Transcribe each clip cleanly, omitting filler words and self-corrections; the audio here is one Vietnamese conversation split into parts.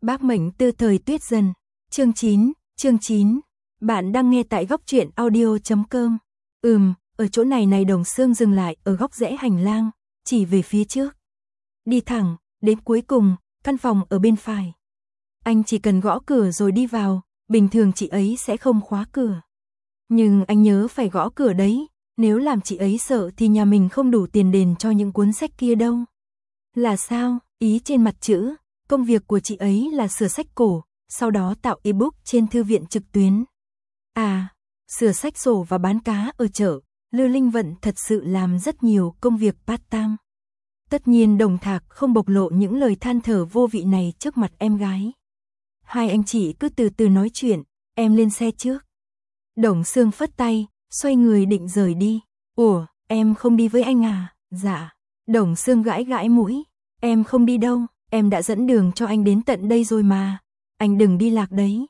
Bác mệnh từ thời Tuyết Dần. Chương 9. Bạn đang nghe tại góc truyện audio.com. Ở chỗ này Đồng Xương dừng lại ở góc rẽ hành lang, chỉ về phía trước. Đi thẳng, đến cuối cùng, căn phòng ở bên phải. Anh chỉ cần gõ cửa rồi đi vào, bình thường chị ấy sẽ không khóa cửa. Nhưng anh nhớ phải gõ cửa đấy, nếu làm chị ấy sợ thì nhà mình không đủ tiền đền cho những cuốn sách kia đâu. Là sao? Ý trên mặt chữ, công việc của chị ấy là sửa sách cổ, sau đó tạo ebook trên thư viện trực tuyến. À, sửa sách sổ và bán cá ở chợ, Lư Linh Vận thật sự làm rất nhiều công việc part-time. Tất nhiên Đồng Thạc không bộc lộ những lời than thở vô vị này trước mặt em gái. Hai anh chị cứ từ từ nói chuyện, em lên xe trước. Đồng Xương phất tay, xoay người định rời đi. Ủa, em không đi với anh à? Dạ. Đồng Xương gãi gãi mũi. Em không đi đâu, em đã dẫn đường cho anh đến tận đây rồi mà. Anh đừng đi lạc đấy.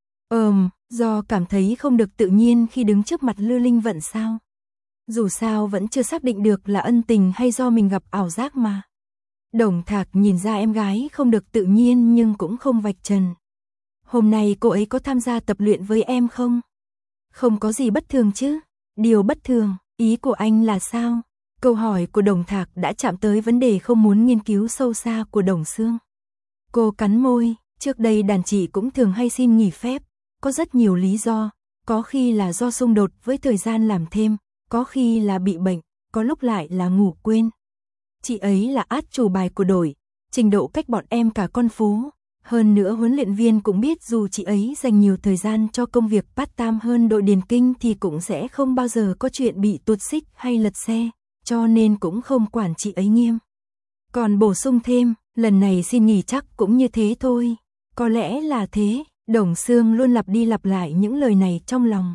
Do cảm thấy không được tự nhiên khi đứng trước mặt Lư Linh Vận sao? Dù sao vẫn chưa xác định được là ân tình hay do mình gặp ảo giác mà. Đồng Thạc nhìn ra em gái không được tự nhiên nhưng cũng không vạch trần. Hôm nay cô ấy có tham gia tập luyện với em không? Không có gì bất thường chứ? Điều bất thường, ý của anh là sao? Câu hỏi của Đồng Thạc đã chạm tới vấn đề không muốn nghiên cứu sâu xa của Đồng Xương. Cô cắn môi, trước đây đàn chị cũng thường hay xin nghỉ phép, có rất nhiều lý do, có khi là do xung đột với thời gian làm thêm, có khi là bị bệnh, có lúc lại là ngủ quên. Chị ấy là át chủ bài của đội, trình độ cách bọn em cả con phố. Hơn nữa huấn luyện viên cũng biết dù chị ấy dành nhiều thời gian cho công việc part-time hơn đội điền kinh thì cũng sẽ không bao giờ có chuyện bị tuột xích hay lật xe, cho nên cũng không quản chị ấy nghiêm. Còn bổ sung thêm, lần này xin nghỉ chắc cũng như thế thôi. Có lẽ là thế, Đồng Xương luôn lặp đi lặp lại những lời này trong lòng.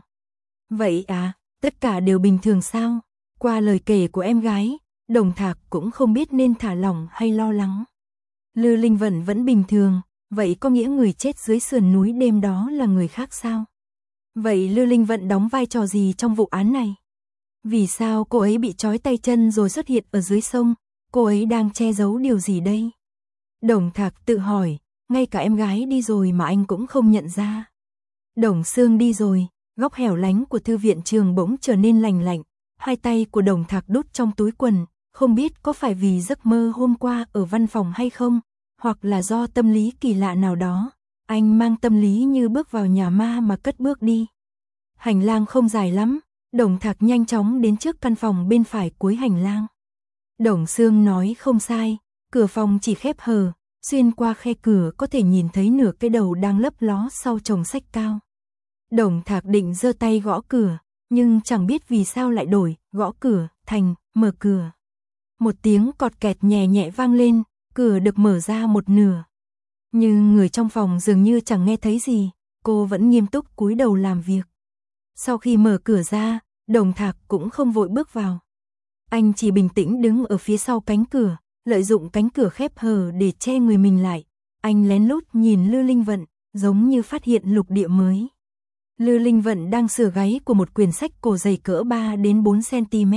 Vậy à, tất cả đều bình thường sao? Qua lời kể của em gái, Đồng Thạc cũng không biết nên thả lỏng hay lo lắng. Lư Linh Vận vẫn bình thường. Vậy có nghĩa người chết dưới sườn núi đêm đó là người khác sao? Vậy Lư Linh Vận đóng vai trò gì trong vụ án này? Vì sao cô ấy bị trói tay chân rồi xuất hiện ở dưới sông? Cô ấy đang che giấu điều gì đây? Đồng Thạc tự hỏi, ngay cả em gái đi rồi mà anh cũng không nhận ra. Đồng Xương đi rồi, góc hẻo lánh của thư viện trường bỗng trở nên lành lạnh, hai tay của Đồng Thạc đút trong túi quần, không biết có phải vì giấc mơ hôm qua ở văn phòng hay không? Hoặc là do tâm lý kỳ lạ nào đó, anh mang tâm lý như bước vào nhà ma mà cất bước đi. Hành lang không dài lắm, Đồng Thạc nhanh chóng đến trước căn phòng bên phải cuối hành lang. Đồng Xương nói không sai, cửa phòng chỉ khép hờ, xuyên qua khe cửa có thể nhìn thấy nửa cái đầu đang lấp ló sau chồng sách cao. Đồng Thạc định giơ tay gõ cửa, nhưng chẳng biết vì sao lại đổi gõ cửa thành mở cửa. Một tiếng cọt kẹt nhẹ nhẹ vang lên. Cửa được mở ra một nửa. Nhưng người trong phòng dường như chẳng nghe thấy gì, cô vẫn nghiêm túc cúi đầu làm việc. Sau khi mở cửa ra, Đồng Thạc cũng không vội bước vào. Anh chỉ bình tĩnh đứng ở phía sau cánh cửa, lợi dụng cánh cửa khép hờ để che người mình lại. Anh lén lút nhìn Lư Linh Vận, giống như phát hiện lục địa mới. Lư Linh Vận đang sửa gáy của một quyển sách cổ dày cỡ 3 đến 4 cm.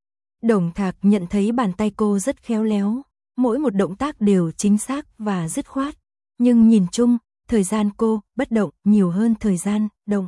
Đồng Thạc nhận thấy bàn tay cô rất khéo léo. Mỗi một động tác đều chính xác và dứt khoát, nhưng nhìn chung, thời gian cô bất động nhiều hơn thời gian động.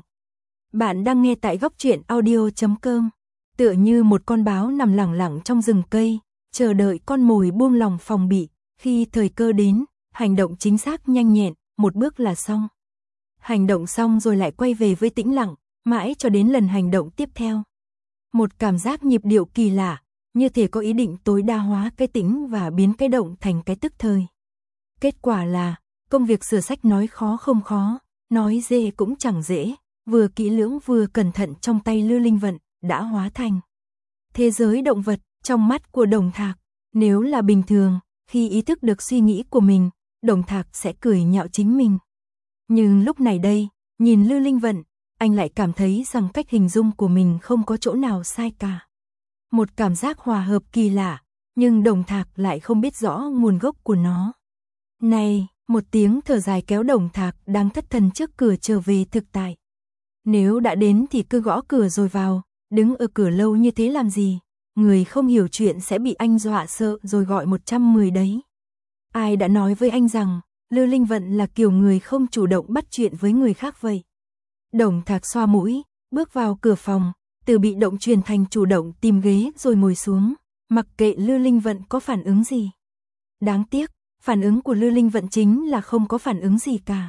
Bạn đang nghe tại góc truyện audio.com. Tựa như một con báo nằm lẳng lặng trong rừng cây, chờ đợi con mồi buông lòng phòng bị, khi thời cơ đến, hành động chính xác nhanh nhẹn, một bước là xong. Hành động xong rồi lại quay về với tĩnh lặng, mãi cho đến lần hành động tiếp theo. Một cảm giác nhịp điệu kỳ lạ, như thể có ý định tối đa hóa cái tĩnh và biến cái động thành cái tức thời. Kết quả là, công việc sửa sách nói khó không khó, nói dễ cũng chẳng dễ, vừa kỹ lưỡng vừa cẩn thận trong tay Lư Linh Vận, đã hóa thành thế giới động vật trong mắt của Đồng Thạc. Nếu là bình thường, khi ý thức được suy nghĩ của mình, Đồng Thạc sẽ cười nhạo chính mình. Nhưng lúc này đây, nhìn Lư Linh Vận, anh lại cảm thấy rằng cách hình dung của mình không có chỗ nào sai cả. Một cảm giác hòa hợp kỳ lạ, nhưng Đồng Thạc lại không biết rõ nguồn gốc của nó. Này, một tiếng thở dài kéo Đồng Thạc đang thất thần trước cửa trở về thực tại. Nếu đã đến thì cứ gõ cửa rồi vào, đứng ở cửa lâu như thế làm gì? Người không hiểu chuyện sẽ bị anh dọa sợ rồi gọi 110 đấy. Ai đã nói với anh rằng, Lư Linh Vận là kiểu người không chủ động bắt chuyện với người khác vậy. Đồng Thạc xoa mũi, bước vào cửa phòng, từ bị động chuyển thành chủ động tìm ghế rồi ngồi xuống, mặc kệ Lư Linh Vận có phản ứng gì. Đáng tiếc, phản ứng của Lư Linh Vận chính là không có phản ứng gì cả.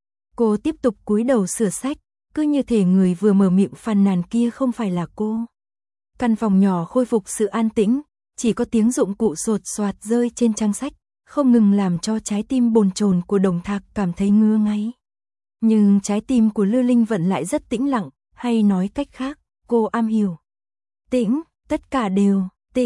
Cô tiếp tục cúi đầu sửa sách, cứ như thể người vừa mở miệng phàn nàn kia không phải là cô. Căn phòng nhỏ khôi phục sự an tĩnh, chỉ có tiếng dụng cụ sột soạt rơi trên trang sách, không ngừng làm cho trái tim bồn chồn của Đồng Thạc cảm thấy ngứa ngáy. Nhưng trái tim của Lư Linh Vận lại rất tĩnh lặng, hay nói cách khác, cô am hiểu. Tĩnh, tất cả đều,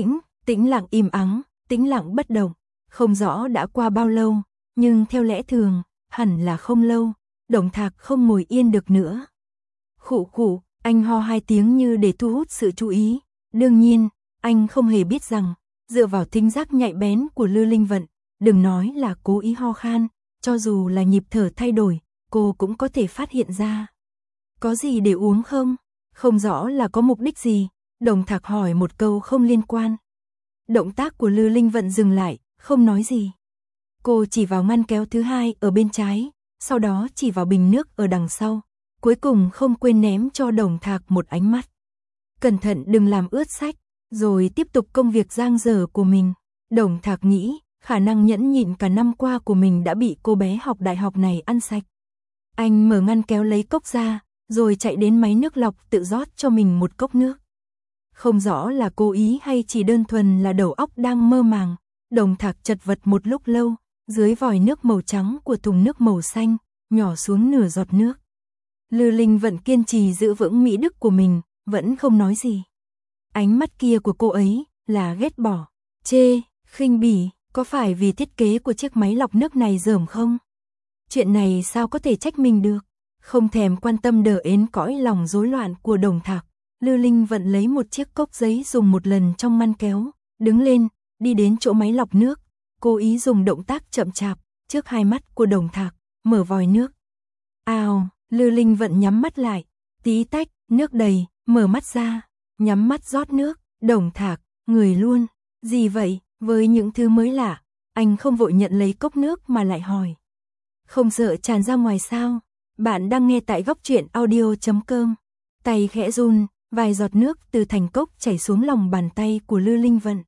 tĩnh lặng im ắng, tĩnh lặng bất động, không rõ đã qua bao lâu, nhưng theo lẽ thường, hẳn là không lâu, Đồng Thạc không ngồi yên được nữa. Khụ khụ, anh ho 2 tiếng như để thu hút sự chú ý, đương nhiên, anh không hề biết rằng, dựa vào thính giác nhạy bén của Lư Linh Vận, đừng nói là cố ý ho khan, cho dù là nhịp thở thay đổi, cô cũng có thể phát hiện ra. Có gì để uống không? Không rõ là có mục đích gì, Đồng Thạc hỏi một câu không liên quan. Động tác của Lư Linh Vận dừng lại, không nói gì. Cô chỉ vào ngăn kéo thứ hai ở bên trái, sau đó chỉ vào bình nước ở đằng sau, cuối cùng không quên ném cho Đồng Thạc một ánh mắt. Cẩn thận đừng làm ướt sách, rồi tiếp tục công việc dang dở của mình. Đồng Thạc nghĩ, khả năng nhẫn nhịn cả năm qua của mình đã bị cô bé học đại học này ăn sạch. Anh mở ngăn kéo lấy cốc ra, rồi chạy đến máy nước lọc tự rót cho mình một cốc nước. Không rõ là cố ý hay chỉ đơn thuần là đầu óc đang mơ màng, Đồng Thạc chật vật một lúc lâu, dưới vòi nước màu trắng của thùng nước màu xanh, nhỏ xuống nửa giọt nước. Lư Linh Vận kiên trì giữ vững mỹ đức của mình, vẫn không nói gì. Ánh mắt kia của cô ấy là ghét bỏ, chê, khinh bỉ, có phải vì thiết kế của chiếc máy lọc nước này dởm không? Chuyện này sao có thể trách mình được? Không thèm quan tâm đờ ến cõi lòng rối loạn của Đồng Thạc, Lư Linh Vận lấy một chiếc cốc giấy dùng một lần trong ngăn kéo, đứng lên, đi đến chỗ máy lọc nước, cố ý dùng động tác chậm chạp, trước hai mắt của Đồng Thạc, mở vòi nước. Ào, Lư Linh Vận nhắm mắt lại, tí tách, nước đầy, mở mắt ra, nhắm mắt rót nước, Đồng Thạc, người luôn, gì vậy, với những thứ mới lạ, anh không vội nhận lấy cốc nước mà lại hỏi. Không sợ tràn ra ngoài sao? Bạn đang nghe tại Góc Truyện Audio.com. Tay khẽ run, vài giọt nước từ thành cốc chảy xuống lòng bàn tay của Lư Linh Vận.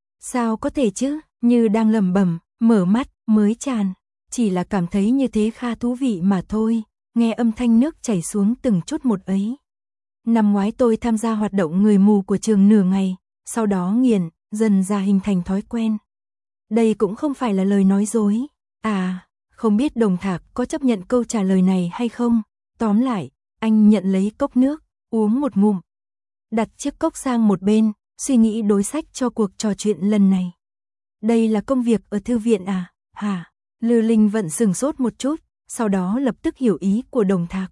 Sao có thể chứ, như đang lẩm bẩm, mở mắt, mới tràn. Chỉ là cảm thấy như thế khá thú vị mà thôi, nghe âm thanh nước chảy xuống từng chút một ấy. Năm ngoái tôi tham gia hoạt động người mù của trường nửa ngày, sau đó nghiền, dần ra hình thành thói quen. Đây cũng không phải là lời nói dối. À, không biết Đồng Thạc có chấp nhận câu trả lời này hay không. Tóm lại, anh nhận lấy cốc nước, uống một ngụm. Đặt chiếc cốc sang một bên, suy nghĩ đối sách cho cuộc trò chuyện lần này. Đây là công việc ở thư viện à? Hả? Lư Linh Vận sừng sốt một chút, sau đó lập tức hiểu ý của Đồng Thạc.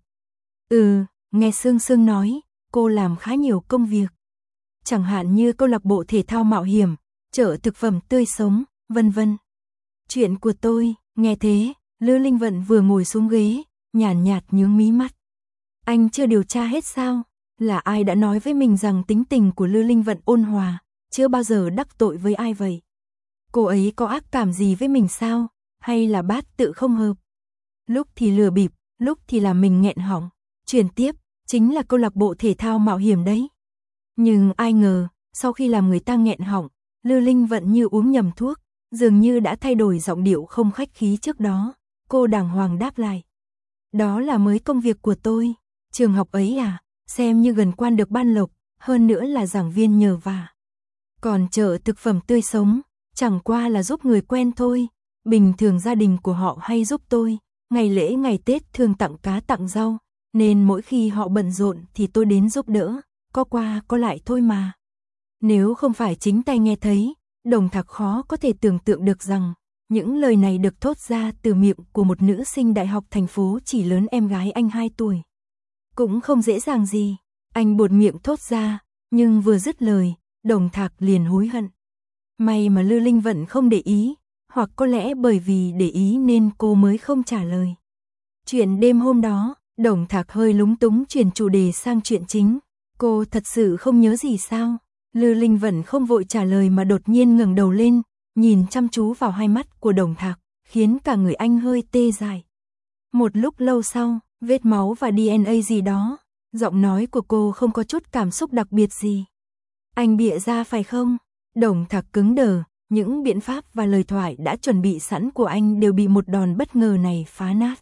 Nghe Sương Sương nói, cô làm khá nhiều công việc. Chẳng hạn như câu lạc bộ thể thao mạo hiểm, chợ thực phẩm tươi sống, vân vân. Chuyện của tôi, nghe thế, Lư Linh Vận vừa ngồi xuống ghế, nhàn nhạt nhướng mí mắt. Anh chưa điều tra hết sao? Là ai đã nói với mình rằng tính tình của Lư Linh Vận ôn hòa, chưa bao giờ đắc tội với ai vậy? Cô ấy có ác cảm gì với mình sao? Hay là bát tự không hợp? Lúc thì lừa bịp, lúc thì làm mình nghẹn họng. Chuyển tiếp, chính là câu lạc bộ thể thao mạo hiểm đấy. Nhưng ai ngờ, sau khi làm người ta nghẹn họng, Lư Linh Vận như uống nhầm thuốc, dường như đã thay đổi giọng điệu không khách khí trước đó. Cô đàng hoàng đáp lại. Đó là mới công việc của tôi. Trường học ấy à, xem như gần quan được ban lộc, hơn nữa là giảng viên nhờ vả. Còn chợ thực phẩm tươi sống, chẳng qua là giúp người quen thôi. Bình thường gia đình của họ hay giúp tôi, ngày lễ ngày Tết thường tặng cá tặng rau, nên mỗi khi họ bận rộn thì tôi đến giúp đỡ, có qua có lại thôi mà. Nếu không phải chính tay nghe thấy, Đồng Thạc khó có thể tưởng tượng được rằng những lời này được thốt ra từ miệng của một nữ sinh đại học thành phố chỉ lớn em gái anh 2 tuổi. Cũng không dễ dàng gì, anh buột miệng thốt ra, nhưng vừa dứt lời, Đồng Thạc liền hối hận. May mà Lư Linh Vận không để ý, hoặc có lẽ bởi vì để ý nên cô mới không trả lời. Chuyện đêm hôm đó, Đồng Thạc hơi lúng túng chuyển chủ đề sang chuyện chính. Cô thật sự không nhớ gì sao? Lư Linh Vận không vội trả lời mà đột nhiên ngẩng đầu lên, nhìn chăm chú vào hai mắt của Đồng Thạc, khiến cả người anh hơi tê dại. Một lúc lâu sau, vết máu và DNA gì đó, giọng nói của cô không có chút cảm xúc đặc biệt gì. Anh bịa ra phải không? Đồng Thạc cứng đờ, những biện pháp và lời thoại đã chuẩn bị sẵn của anh đều bị một đòn bất ngờ này phá nát.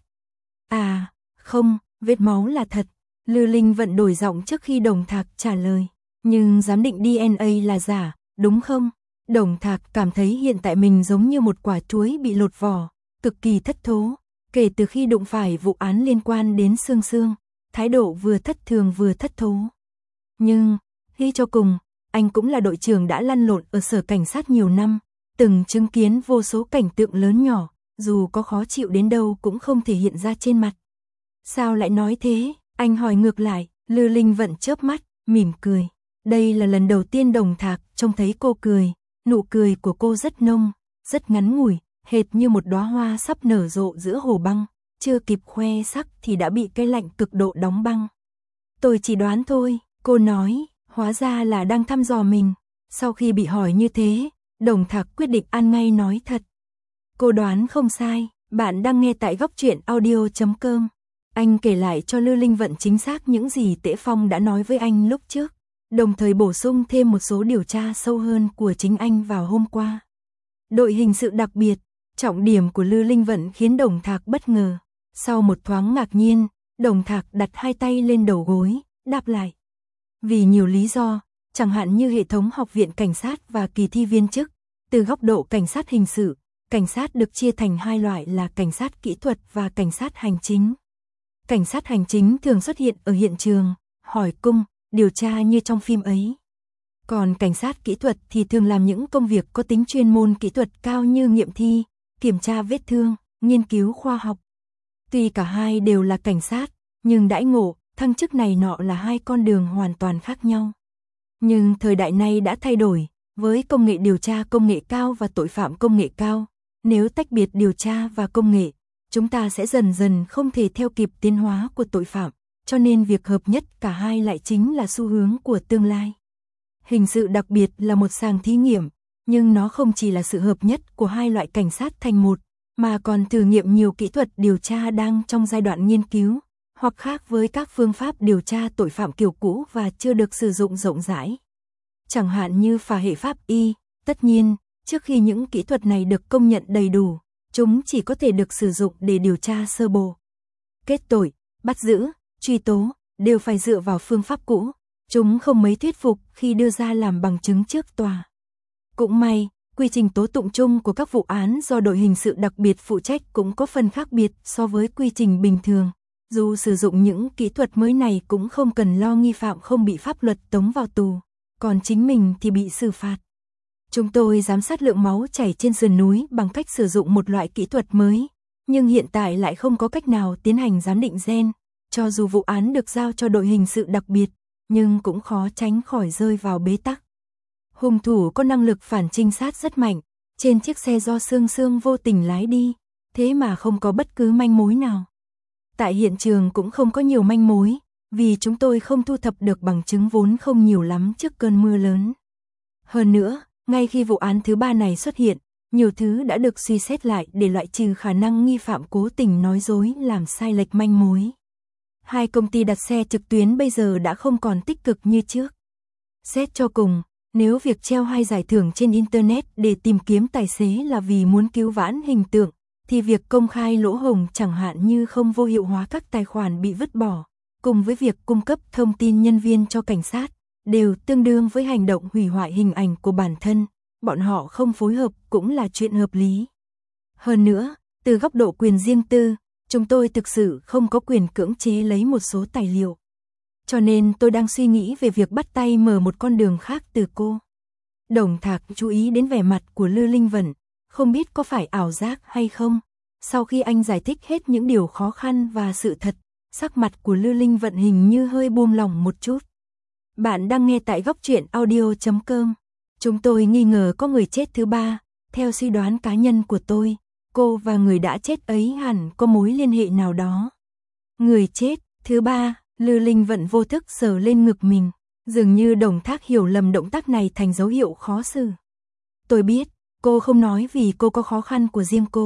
À, không, vết máu là thật. Lư Linh Vận đổi giọng trước khi Đồng Thạc trả lời. Nhưng giám định DNA là giả, đúng không? Đồng Thạc cảm thấy hiện tại mình giống như một quả chuối bị lột vỏ, cực kỳ thất thố. Kể từ khi đụng phải vụ án liên quan đến Sương Sương, thái độ vừa thất thường vừa thất thố. Nhưng, khi cho cùng, anh cũng là đội trưởng đã lăn lộn ở sở cảnh sát nhiều năm, từng chứng kiến vô số cảnh tượng lớn nhỏ, dù có khó chịu đến đâu cũng không thể hiện ra trên mặt. Sao lại nói thế? Anh hỏi ngược lại. Lư Linh Vận chớp mắt, mỉm cười. Đây là lần đầu tiên Đồng Thạc trông thấy cô cười, nụ cười của cô rất nông, rất ngắn ngủi, hệt như một đóa hoa sắp nở rộ giữa hồ băng, chưa kịp khoe sắc thì đã bị cái lạnh cực độ đóng băng. Tôi chỉ đoán thôi, cô nói, hóa ra là đang thăm dò mình. Sau khi bị hỏi như thế, Đồng Thạc quyết định ăn ngay nói thật. Cô đoán không sai, bạn đang nghe tại goctruyện.audio.com. Anh kể lại cho Lư Linh Vận chính xác những gì Tễ Phong đã nói với anh lúc trước, đồng thời bổ sung thêm một số điều tra sâu hơn của chính anh vào hôm qua. Đội hình sự đặc biệt, trọng điểm của Lư Linh Vận khiến Đồng Thạc bất ngờ. Sau một thoáng ngạc nhiên, Đồng Thạc đặt hai tay lên đầu gối, đáp lại. Vì nhiều lý do, chẳng hạn như hệ thống học viện cảnh sát và kỳ thi viên chức, từ góc độ cảnh sát hình sự, cảnh sát được chia thành hai loại là cảnh sát kỹ thuật và cảnh sát hành chính. Cảnh sát hành chính thường xuất hiện ở hiện trường, hỏi cung, điều tra như trong phim ấy. Còn cảnh sát kỹ thuật thì thường làm những công việc có tính chuyên môn kỹ thuật cao như nghiệm thi, kiểm tra vết thương, nghiên cứu khoa học. Tuy cả hai đều là cảnh sát, nhưng đãi ngộ, thăng chức này nọ là hai con đường hoàn toàn khác nhau. Nhưng thời đại này đã thay đổi, với công nghệ điều tra công nghệ cao và tội phạm công nghệ cao, nếu tách biệt điều tra và công nghệ, chúng ta sẽ dần dần không thể theo kịp tiến hóa của tội phạm, cho nên việc hợp nhất cả hai lại chính là xu hướng của tương lai. Hình sự đặc biệt là một sàng thí nghiệm, nhưng nó không chỉ là sự hợp nhất của hai loại cảnh sát thành một, mà còn thử nghiệm nhiều kỹ thuật điều tra đang trong giai đoạn nghiên cứu, hoặc khác với các phương pháp điều tra tội phạm kiểu cũ và chưa được sử dụng rộng rãi. Chẳng hạn như phá hệ pháp y, tất nhiên, trước khi những kỹ thuật này được công nhận đầy đủ, chúng chỉ có thể được sử dụng để điều tra sơ bộ. Kết tội, bắt giữ, truy tố, đều phải dựa vào phương pháp cũ, chúng không mấy thuyết phục khi đưa ra làm bằng chứng trước tòa. Cũng may, quy trình tố tụng chung của các vụ án do đội hình sự đặc biệt phụ trách cũng có phần khác biệt so với quy trình bình thường. Dù sử dụng những kỹ thuật mới này cũng không cần lo nghi phạm không bị pháp luật tống vào tù, còn chính mình thì bị xử phạt. Chúng tôi giám sát lượng máu chảy trên sườn núi bằng cách sử dụng một loại kỹ thuật mới, nhưng hiện tại lại không có cách nào tiến hành giám định gen, cho dù vụ án được giao cho đội hình sự đặc biệt, nhưng cũng khó tránh khỏi rơi vào bế tắc. Hung thủ có năng lực phản trinh sát rất mạnh, trên chiếc xe do Sương Sương vô tình lái đi, thế mà không có bất cứ manh mối nào. Tại hiện trường cũng không có nhiều manh mối, vì chúng tôi không thu thập được bằng chứng vốn không nhiều lắm trước cơn mưa lớn. Hơn nữa, ngay khi vụ án thứ ba này xuất hiện, nhiều thứ đã được suy xét lại để loại trừ khả năng nghi phạm cố tình nói dối làm sai lệch manh mối. Hai công ty đặt xe trực tuyến bây giờ đã không còn tích cực như trước. Xét cho cùng, nếu việc treo hai giải thưởng trên Internet để tìm kiếm tài xế là vì muốn cứu vãn hình tượng, thì việc công khai lỗ hổng chẳng hạn như không vô hiệu hóa các tài khoản bị vứt bỏ, cùng với việc cung cấp thông tin nhân viên cho cảnh sát, đều tương đương với hành động hủy hoại hình ảnh của bản thân, bọn họ không phối hợp cũng là chuyện hợp lý. Hơn nữa, từ góc độ quyền riêng tư, chúng tôi thực sự không có quyền cưỡng chế lấy một số tài liệu. Cho nên tôi đang suy nghĩ về việc bắt tay mở một con đường khác từ cô. Đồng Thạc chú ý đến vẻ mặt của Lư Linh Vận, không biết có phải ảo giác hay không. Sau khi anh giải thích hết những điều khó khăn và sự thật, sắc mặt của Lư Linh Vận hình như hơi buông lỏng một chút. Bạn đang nghe tại goctruyện.audio.com. Chúng tôi nghi ngờ có người chết thứ ba, theo suy đoán cá nhân của tôi, cô và người đã chết ấy hẳn có mối liên hệ nào đó. Người chết thứ ba, Lư Linh Vận vô thức sờ lên ngực mình, dường như Đồng Thạc hiểu lầm động tác này thành dấu hiệu khó xử. Tôi biết, cô không nói vì cô có khó khăn của riêng cô,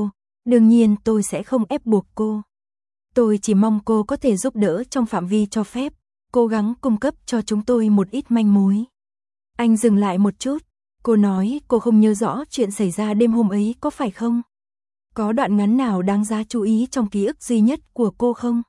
Đương nhiên tôi sẽ không ép buộc cô. Tôi chỉ mong cô có thể giúp đỡ trong phạm vi cho phép, cố gắng cung cấp cho chúng tôi một ít manh mối. Anh dừng lại một chút, cô nói cô không nhớ rõ chuyện xảy ra đêm hôm ấy có phải không? Có đoạn ngắn nào đáng giá chú ý trong ký ức duy nhất của cô không?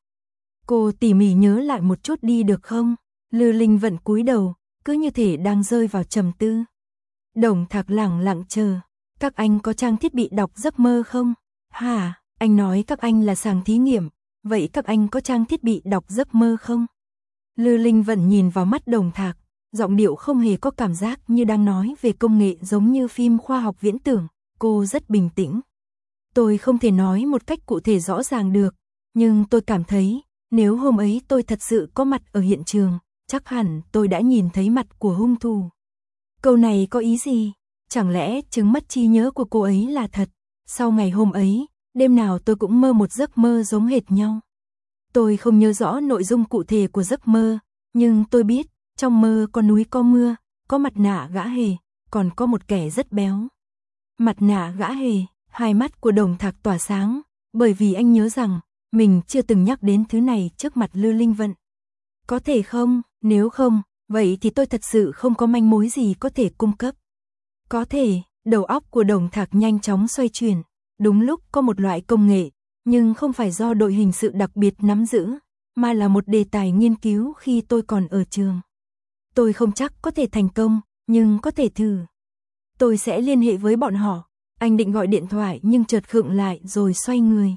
Cô tỉ mỉ nhớ lại một chút đi được không? Lư Linh Vận cúi đầu, cứ như thể đang rơi vào trầm tư. Đồng Thạc lẳng lặng chờ. Các anh có trang thiết bị đọc giấc mơ không? Hả, anh nói các anh là sàng thí nghiệm, vậy các anh có trang thiết bị đọc giấc mơ không? Lư Linh Vận nhìn vào mắt Đồng Thạc, giọng điệu không hề có cảm giác như đang nói về công nghệ giống như phim khoa học viễn tưởng, cô rất bình tĩnh. Tôi không thể nói một cách cụ thể rõ ràng được, nhưng tôi cảm thấy, nếu hôm ấy tôi thật sự có mặt ở hiện trường, chắc hẳn tôi đã nhìn thấy mặt của hung thủ. Câu này có ý gì? Chẳng lẽ chứng mất trí nhớ của cô ấy là thật? Sau ngày hôm ấy, đêm nào tôi cũng mơ một giấc mơ giống hệt nhau. Tôi không nhớ rõ nội dung cụ thể của giấc mơ, nhưng tôi biết, trong mơ có núi có mưa, có mặt nạ gã hề, còn có một kẻ rất béo. Mặt nạ gã hề, hai mắt của Đồng Thạc tỏa sáng, bởi vì anh nhớ rằng, mình chưa từng nhắc đến thứ này trước mặt Lư Linh Vận. Có thể không, nếu không, vậy thì tôi thật sự không có manh mối gì có thể cung cấp. Có thể, đầu óc của Đồng Thạc nhanh chóng xoay chuyển, đúng lúc có một loại công nghệ, nhưng không phải do đội hình sự đặc biệt nắm giữ, mà là một đề tài nghiên cứu khi tôi còn ở trường. Tôi không chắc có thể thành công, nhưng có thể thử. Tôi sẽ liên hệ với bọn họ. Anh định gọi điện thoại nhưng chợt khựng lại rồi xoay người.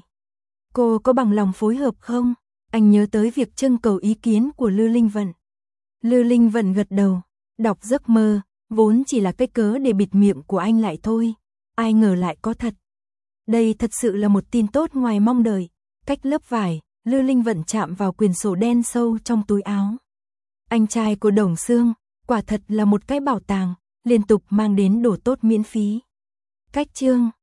Cô có bằng lòng phối hợp không? Anh nhớ tới việc trưng cầu ý kiến của Lư Linh Vận. Lư Linh Vận gật đầu, đọc giấc mơ, vốn chỉ là cái cớ để bịt miệng của anh lại thôi. Ai ngờ lại có thật. Đây thật sự là một tin tốt ngoài mong đợi. Cách lớp vải, Lư Linh Vận chạm vào quyển sổ đen sâu trong túi áo. Anh trai của Đồng Xương, quả thật là một cái bảo tàng, liên tục mang đến đồ tốt miễn phí. Cách chương